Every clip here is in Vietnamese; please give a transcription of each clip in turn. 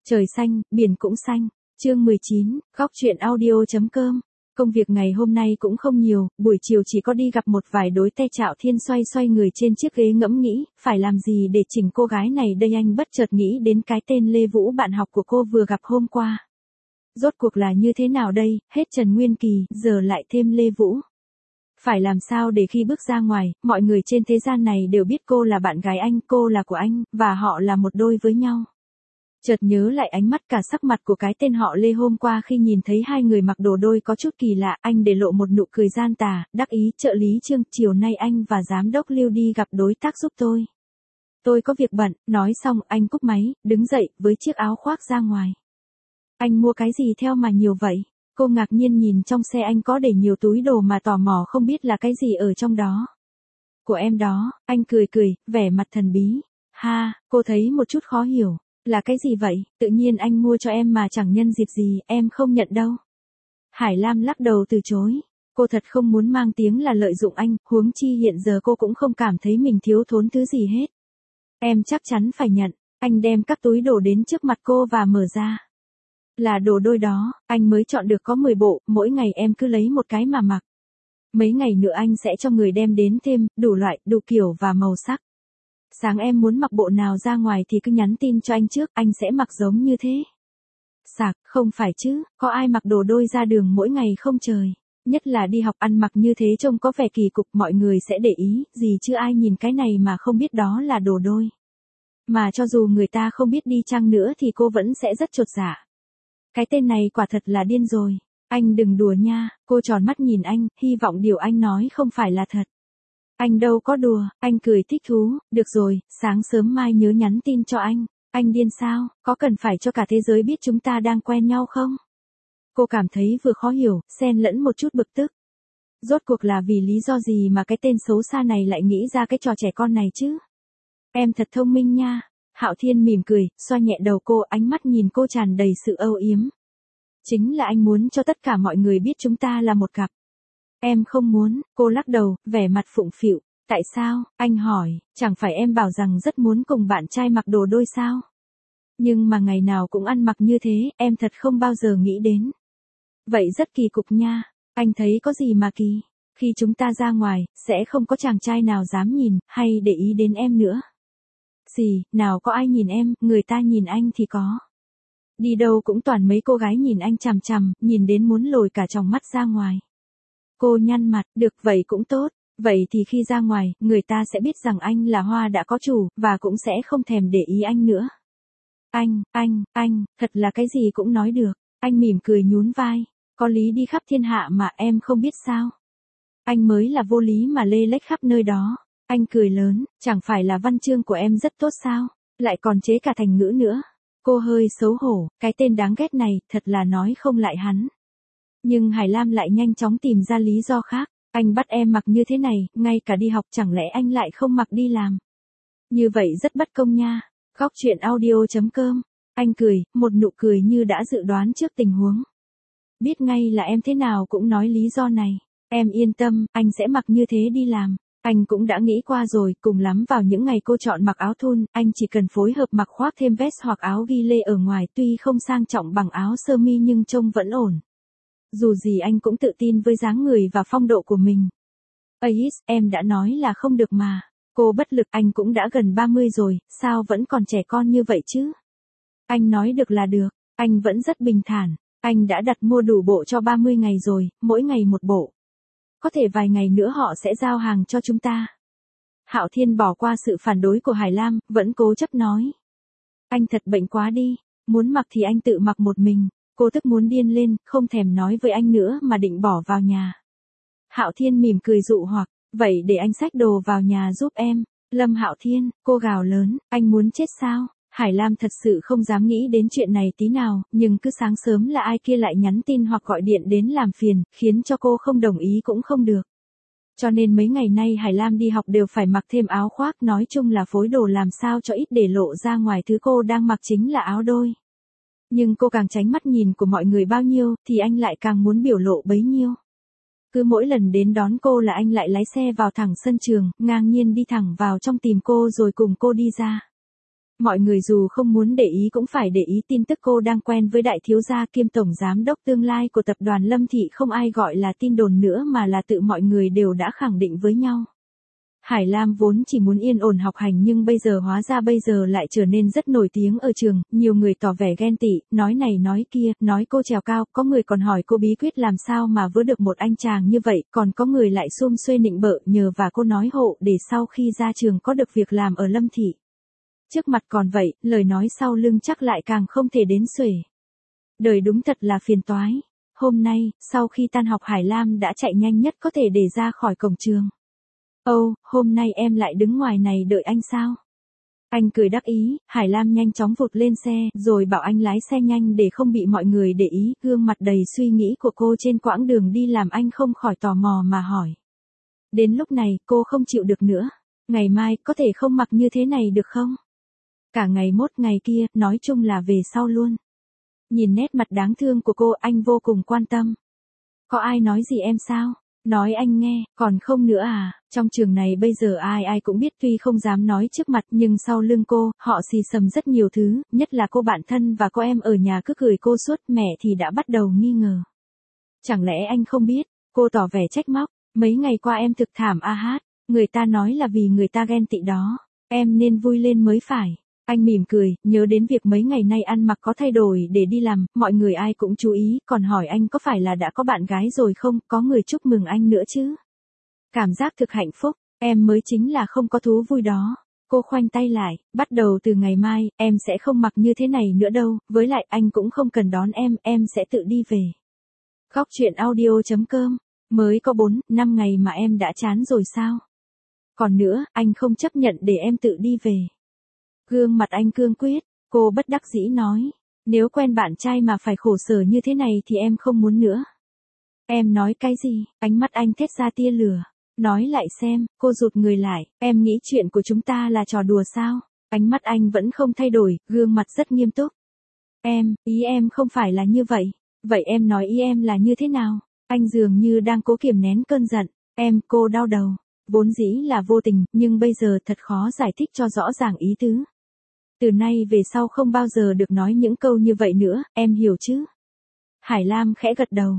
Trời xanh, biển cũng xanh. Chương 19, góc truyện audio.com. Công việc ngày hôm nay cũng không nhiều, buổi chiều chỉ có đi gặp một vài đối tay Trạo Thiên xoay người trên chiếc ghế ngẫm nghĩ, phải làm gì để chỉnh cô gái này đây. Anh bất chợt nghĩ đến cái tên Lê Vũ bạn học của cô vừa gặp hôm qua. Rốt cuộc là như thế nào đây, hết Trần Nguyên Kỳ, giờ lại thêm Lê Vũ. Phải làm sao để khi bước ra ngoài, mọi người trên thế gian này đều biết cô là bạn gái anh, cô là của anh, và họ là một đôi với nhau. Chợt nhớ lại ánh mắt cả sắc mặt của cái tên họ Lê hôm qua khi nhìn thấy hai người mặc đồ đôi có chút kỳ lạ, anh để lộ một nụ cười gian tà, đắc ý. Trợ lý Trương, chiều nay anh và giám đốc Lưu đi gặp đối tác giúp tôi. Tôi có việc bận, nói xong anh cúp máy, đứng dậy, với chiếc áo khoác ra ngoài. Anh mua cái gì theo mà nhiều vậy? Cô ngạc nhiên nhìn trong xe anh có để nhiều túi đồ mà tò mò không biết là cái gì ở trong đó. Của em đó, anh cười, vẻ mặt thần bí. Ha, cô thấy một chút khó hiểu. Là cái gì vậy? Tự nhiên anh mua cho em mà chẳng nhân dịp gì, em không nhận đâu. Hải Lam lắc đầu từ chối. Cô thật không muốn mang tiếng là lợi dụng anh, huống chi hiện giờ cô cũng không cảm thấy mình thiếu thốn thứ gì hết. Em chắc chắn phải nhận. Anh đem các túi đồ đến trước mặt cô và mở ra. Là đồ đôi đó, anh mới chọn được có 10 bộ, mỗi ngày em cứ lấy một cái mà mặc. Mấy ngày nữa anh sẽ cho người đem đến thêm, đủ loại, đủ kiểu và màu sắc. Sáng em muốn mặc bộ nào ra ngoài thì cứ nhắn tin cho anh trước, anh sẽ mặc giống như thế. Sạc, không phải chứ, có ai mặc đồ đôi ra đường mỗi ngày không trời. Nhất là đi học ăn mặc như thế trông có vẻ kỳ cục, mọi người sẽ để ý, gì chứ ai nhìn cái này mà không biết đó là đồ đôi. Mà cho dù người ta không biết đi chăng nữa thì cô vẫn sẽ rất chột dạ. Cái tên này quả thật là điên rồi. Anh đừng đùa nha, cô tròn mắt nhìn anh, hy vọng điều anh nói không phải là thật. Anh đâu có đùa, anh cười thích thú, được rồi, sáng sớm mai nhớ nhắn tin cho anh. Anh điên sao, có cần phải cho cả thế giới biết chúng ta đang quen nhau không? Cô cảm thấy vừa khó hiểu, xen lẫn một chút bực tức. Rốt cuộc là vì lý do gì mà cái tên xấu xa này lại nghĩ ra cái trò trẻ con này chứ? Em thật thông minh nha. Hạo Thiên mỉm cười, xoa nhẹ đầu cô, ánh mắt nhìn cô tràn đầy sự âu yếm. Chính là anh muốn cho tất cả mọi người biết chúng ta là một cặp. Em không muốn, cô lắc đầu, vẻ mặt phụng phịu. Tại sao, anh hỏi, chẳng phải em bảo rằng rất muốn cùng bạn trai mặc đồ đôi sao? Nhưng mà ngày nào cũng ăn mặc như thế, em thật không bao giờ nghĩ đến. Vậy rất kỳ cục nha, anh thấy có gì mà kỳ? Khi chúng ta ra ngoài, sẽ không có chàng trai nào dám nhìn, hay để ý đến em nữa. Gì, nào có ai nhìn em, người ta nhìn anh thì có. Đi đâu cũng toàn mấy cô gái nhìn anh chằm chằm, nhìn đến muốn lồi cả tròng mắt ra ngoài. Cô nhăn mặt, được vậy cũng tốt, vậy thì khi ra ngoài, người ta sẽ biết rằng anh là hoa đã có chủ, và cũng sẽ không thèm để ý anh nữa. Anh, thật là cái gì cũng nói được, anh mỉm cười nhún vai, có lý đi khắp thiên hạ mà em không biết sao. Anh mới là vô lý mà lê lếch khắp nơi đó. Anh cười lớn, chẳng phải là văn chương của em rất tốt sao, lại còn chế cả thành ngữ nữa. Cô hơi xấu hổ, cái tên đáng ghét này, thật là nói không lại hắn. Nhưng Hải Lam lại nhanh chóng tìm ra lý do khác, anh bắt em mặc như thế này, ngay cả đi học chẳng lẽ anh lại không mặc đi làm. Như vậy rất bất công nha. Góc truyện audio.com. Anh cười, một nụ cười như đã dự đoán trước tình huống. Biết ngay là em thế nào cũng nói lý do này. Em yên tâm, anh sẽ mặc như thế đi làm. Anh cũng đã nghĩ qua rồi, cùng lắm vào những ngày cô chọn mặc áo thun, anh chỉ cần phối hợp mặc khoác thêm vest hoặc áo ghi lê ở ngoài, tuy không sang trọng bằng áo sơ mi nhưng trông vẫn ổn. Dù gì anh cũng tự tin với dáng người và phong độ của mình. Ais, em đã nói là không được mà. Cô bất lực, anh cũng đã gần 30 rồi, sao vẫn còn trẻ con như vậy chứ? Anh nói được là được, anh vẫn rất bình thản. Anh đã đặt mua đủ bộ cho 30 ngày rồi, mỗi ngày một bộ. Có thể vài ngày nữa họ sẽ giao hàng cho chúng ta. Hạo Thiên bỏ qua sự phản đối của Hải Lam, vẫn cố chấp nói. Anh thật bệnh quá đi, muốn mặc thì anh tự mặc một mình. Cô tức muốn điên lên, không thèm nói với anh nữa mà định bỏ vào nhà. Hạo Thiên mỉm cười dụ hoặc, vậy để anh xách đồ vào nhà giúp em. Lâm Hạo Thiên, cô gào lớn, anh muốn chết sao? Hải Lam thật sự không dám nghĩ đến chuyện này tí nào, nhưng cứ sáng sớm là ai kia lại nhắn tin hoặc gọi điện đến làm phiền, khiến cho cô không đồng ý cũng không được. Cho nên mấy ngày nay Hải Lam đi học đều phải mặc thêm áo khoác, nói chung là phối đồ làm sao cho ít để lộ ra ngoài thứ cô đang mặc chính là áo đôi. Nhưng cô càng tránh mắt nhìn của mọi người bao nhiêu, thì anh lại càng muốn biểu lộ bấy nhiêu. Cứ mỗi lần đến đón cô là anh lại lái xe vào thẳng sân trường, ngang nhiên đi thẳng vào trong tìm cô rồi cùng cô đi ra. Mọi người dù không muốn để ý cũng phải để ý tin tức cô đang quen với đại thiếu gia kiêm tổng giám đốc tương lai của tập đoàn Lâm Thị, không ai gọi là tin đồn nữa mà là tự mọi người đều đã khẳng định với nhau. Hải Lam vốn chỉ muốn yên ổn học hành nhưng hóa ra bây giờ lại trở nên rất nổi tiếng ở trường, nhiều người tỏ vẻ ghen tị, nói này nói kia, nói cô trèo cao, có người còn hỏi cô bí quyết làm sao mà vớ được một anh chàng như vậy, còn có người lại xum xuê nịnh bợ nhờ và cô nói hộ để sau khi ra trường có được việc làm ở Lâm Thị. Trước mặt còn vậy, lời nói sau lưng chắc lại càng không thể đến xuể. Đời đúng thật là phiền toái. Hôm nay, sau khi tan học Hải Lam đã chạy nhanh nhất có thể để ra khỏi cổng trường. Ồ, hôm nay em lại đứng ngoài này đợi anh sao? Anh cười đắc ý, Hải Lam nhanh chóng vụt lên xe, rồi bảo anh lái xe nhanh để không bị mọi người để ý, gương mặt đầy suy nghĩ của cô trên quãng đường đi làm anh không khỏi tò mò mà hỏi. Đến lúc này, cô không chịu được nữa. Ngày mai, có thể không mặc như thế này được không? Cả ngày mốt ngày kia, nói chung là về sau luôn. Nhìn nét mặt đáng thương của cô, anh vô cùng quan tâm. Có ai nói gì em sao? Nói anh nghe, còn không nữa à? Trong trường này bây giờ ai ai cũng biết, tuy không dám nói trước mặt nhưng sau lưng cô, họ xì xầm rất nhiều thứ, nhất là cô bạn thân và cô em ở nhà cứ cười cô suốt, mẹ thì đã bắt đầu nghi ngờ. Chẳng lẽ anh không biết? Cô tỏ vẻ trách móc, mấy ngày qua em thực thảm a hát, người ta nói là vì người ta ghen tị đó, em nên vui lên mới phải. Anh mỉm cười, nhớ đến việc mấy ngày nay ăn mặc có thay đổi để đi làm, mọi người ai cũng chú ý, còn hỏi anh có phải là đã có bạn gái rồi không, có người chúc mừng anh nữa chứ. Cảm giác thực hạnh phúc, em mới chính là không có thú vui đó. Cô khoanh tay lại, bắt đầu từ ngày mai, em sẽ không mặc như thế này nữa đâu, với lại anh cũng không cần đón em sẽ tự đi về. Góc truyện audio.com, mới có 4-5 ngày mà em đã chán rồi sao? Còn nữa, anh không chấp nhận để em tự đi về. Gương mặt anh cương quyết, cô bất đắc dĩ nói, nếu quen bạn trai mà phải khổ sở như thế này thì em không muốn nữa. Em nói cái gì? Ánh mắt anh thét ra tia lửa. Nói lại xem, cô rụt người lại, em nghĩ chuyện của chúng ta là trò đùa sao? Ánh mắt anh vẫn không thay đổi, gương mặt rất nghiêm túc. Ý em không phải là như vậy. Vậy em nói ý em là như thế nào? Anh dường như đang cố kiềm nén cơn giận. Cô đau đầu. Vốn dĩ là vô tình, nhưng bây giờ thật khó giải thích cho rõ ràng ý tứ. Từ nay về sau không bao giờ được nói những câu như vậy nữa, em hiểu chứ? Hải Lam khẽ gật đầu.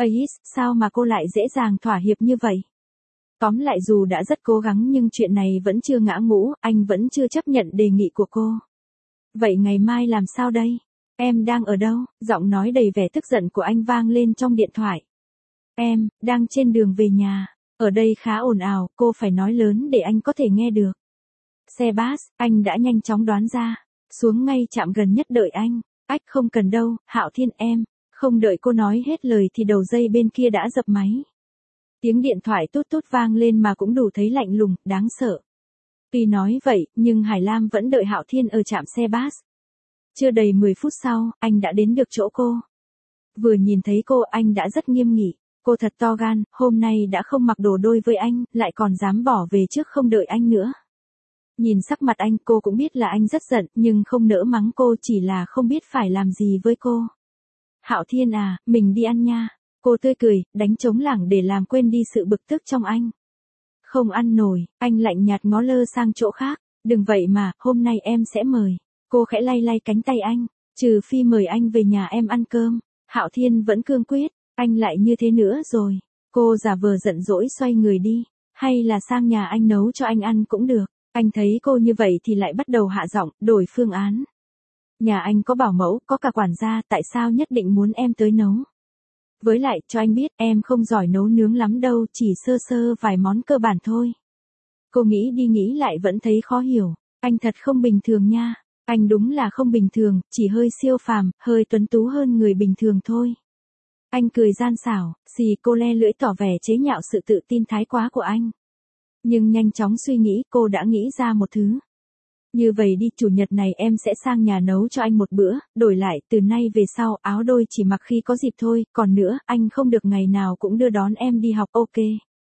Sao mà cô lại dễ dàng thỏa hiệp như vậy? Tóm lại dù đã rất cố gắng nhưng chuyện này vẫn chưa ngã ngũ, anh vẫn chưa chấp nhận đề nghị của cô. Vậy ngày mai làm sao đây? Em đang ở đâu? Giọng nói đầy vẻ tức giận của anh vang lên trong điện thoại. Em, đang trên đường về nhà. Ở đây khá ồn ào, cô phải nói lớn để anh có thể nghe được. Xe bus, anh đã nhanh chóng đoán ra. Xuống ngay trạm gần nhất đợi anh. Không cần đâu, Hạo Thiên em. Không đợi cô nói hết lời thì đầu dây bên kia đã dập máy. Tiếng điện thoại tút tút vang lên mà cũng đủ thấy lạnh lùng, đáng sợ. Tuy nói vậy, nhưng Hải Lam vẫn đợi Hạo Thiên ở trạm xe bus. Chưa đầy 10 phút sau, anh đã đến được chỗ cô. Vừa nhìn thấy cô, anh đã rất nghiêm nghị. Cô thật to gan, hôm nay đã không mặc đồ đôi với anh, lại còn dám bỏ về trước không đợi anh nữa. Nhìn sắc mặt anh, cô cũng biết là anh rất giận, nhưng không nỡ mắng cô, chỉ là không biết phải làm gì với cô. Hạo Thiên à, mình đi ăn nha. Cô tươi cười, đánh trống lảng để làm quên đi sự bực tức trong anh. Không ăn nổi, anh lạnh nhạt ngó lơ sang chỗ khác. Đừng vậy mà, hôm nay em sẽ mời. Cô khẽ lay lay cánh tay anh, trừ phi mời anh về nhà em ăn cơm. Hạo Thiên vẫn cương quyết, anh lại như thế nữa rồi. Cô giả vờ giận dỗi xoay người đi, hay là sang nhà anh nấu cho anh ăn cũng được. Anh thấy cô như vậy thì lại bắt đầu hạ giọng, đổi phương án. Nhà anh có bảo mẫu, có cả quản gia, tại sao nhất định muốn em tới nấu? Với lại, cho anh biết, em không giỏi nấu nướng lắm đâu, chỉ sơ sơ vài món cơ bản thôi. Cô nghĩ đi nghĩ lại vẫn thấy khó hiểu. Anh thật không bình thường nha. Anh đúng là không bình thường, chỉ hơi siêu phàm, hơi tuấn tú hơn người bình thường thôi. Anh cười gian xảo, cô le lưỡi tỏ vẻ chế nhạo sự tự tin thái quá của anh. Nhưng nhanh chóng suy nghĩ, cô đã nghĩ ra một thứ. Như vậy đi, chủ nhật này em sẽ sang nhà nấu cho anh một bữa, đổi lại, từ nay về sau, áo đôi chỉ mặc khi có dịp thôi, còn nữa, anh không được ngày nào cũng đưa đón em đi học, ok.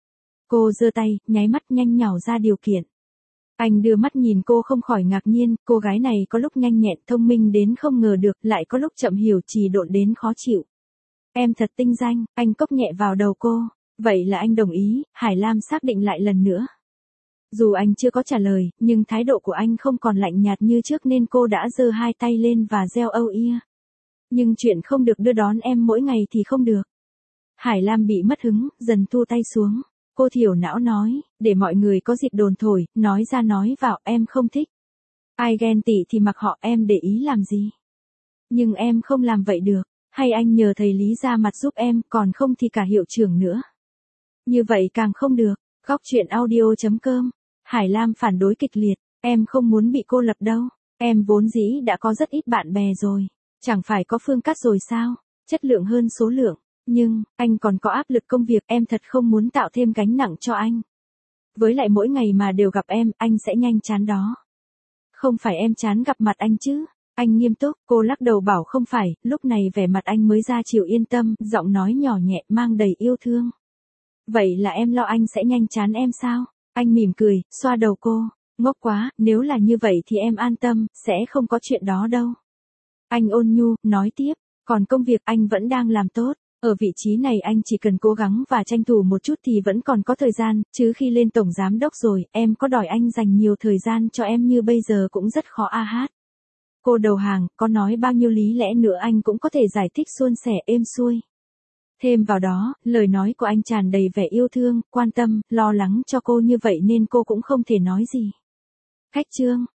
Cô giơ tay, nháy mắt nhanh nhảu ra điều kiện. Anh đưa mắt nhìn cô không khỏi ngạc nhiên, cô gái này có lúc nhanh nhẹn thông minh đến không ngờ được, lại có lúc chậm hiểu trì độn đến khó chịu. Em thật tinh danh, anh cốc nhẹ vào đầu cô. Vậy là anh đồng ý, Hải Lam xác định lại lần nữa. Dù anh chưa có trả lời, nhưng thái độ của anh không còn lạnh nhạt như trước nên cô đã giơ hai tay lên và reo âu ia. Nhưng chuyện không được đưa đón em mỗi ngày thì không được. Hải Lam bị mất hứng, dần thu tay xuống. Cô thiểu não nói, để mọi người có dịp đồn thổi, nói ra nói vào, em không thích. Ai ghen tị thì mặc họ, em để ý làm gì. Nhưng em không làm vậy được. Hay anh nhờ thầy Lý ra mặt giúp em, còn không thì cả hiệu trưởng nữa. Như vậy càng không được. Góc chuyện audio.com. Hải Lam phản đối kịch liệt. Em không muốn bị cô lập đâu. Em vốn dĩ đã có rất ít bạn bè rồi. Chẳng phải có Phương Cát rồi sao? Chất lượng hơn số lượng. Nhưng, anh còn có áp lực công việc, em thật không muốn tạo thêm gánh nặng cho anh. Với lại mỗi ngày mà đều gặp em, anh sẽ nhanh chán đó. Không phải em chán gặp mặt anh chứ? Anh nghiêm túc, cô lắc đầu bảo không phải, lúc này vẻ mặt anh mới ra chiều yên tâm, giọng nói nhỏ nhẹ mang đầy yêu thương. Vậy là em lo anh sẽ nhanh chán em sao? Anh mỉm cười, xoa đầu cô. Ngốc quá, nếu là như vậy thì em an tâm, sẽ không có chuyện đó đâu. Anh ôn nhu, nói tiếp, còn công việc anh vẫn đang làm tốt. Ở vị trí này anh chỉ cần cố gắng và tranh thủ một chút thì vẫn còn có thời gian, chứ khi lên tổng giám đốc rồi, em có đòi anh dành nhiều thời gian cho em như bây giờ cũng rất khó a hát. Cô đầu hàng, có nói bao nhiêu lý lẽ nữa anh cũng có thể giải thích suôn sẻ êm xuôi. Thêm vào đó, lời nói của anh tràn đầy vẻ yêu thương, quan tâm, lo lắng cho cô như vậy nên cô cũng không thể nói gì. Khách trương,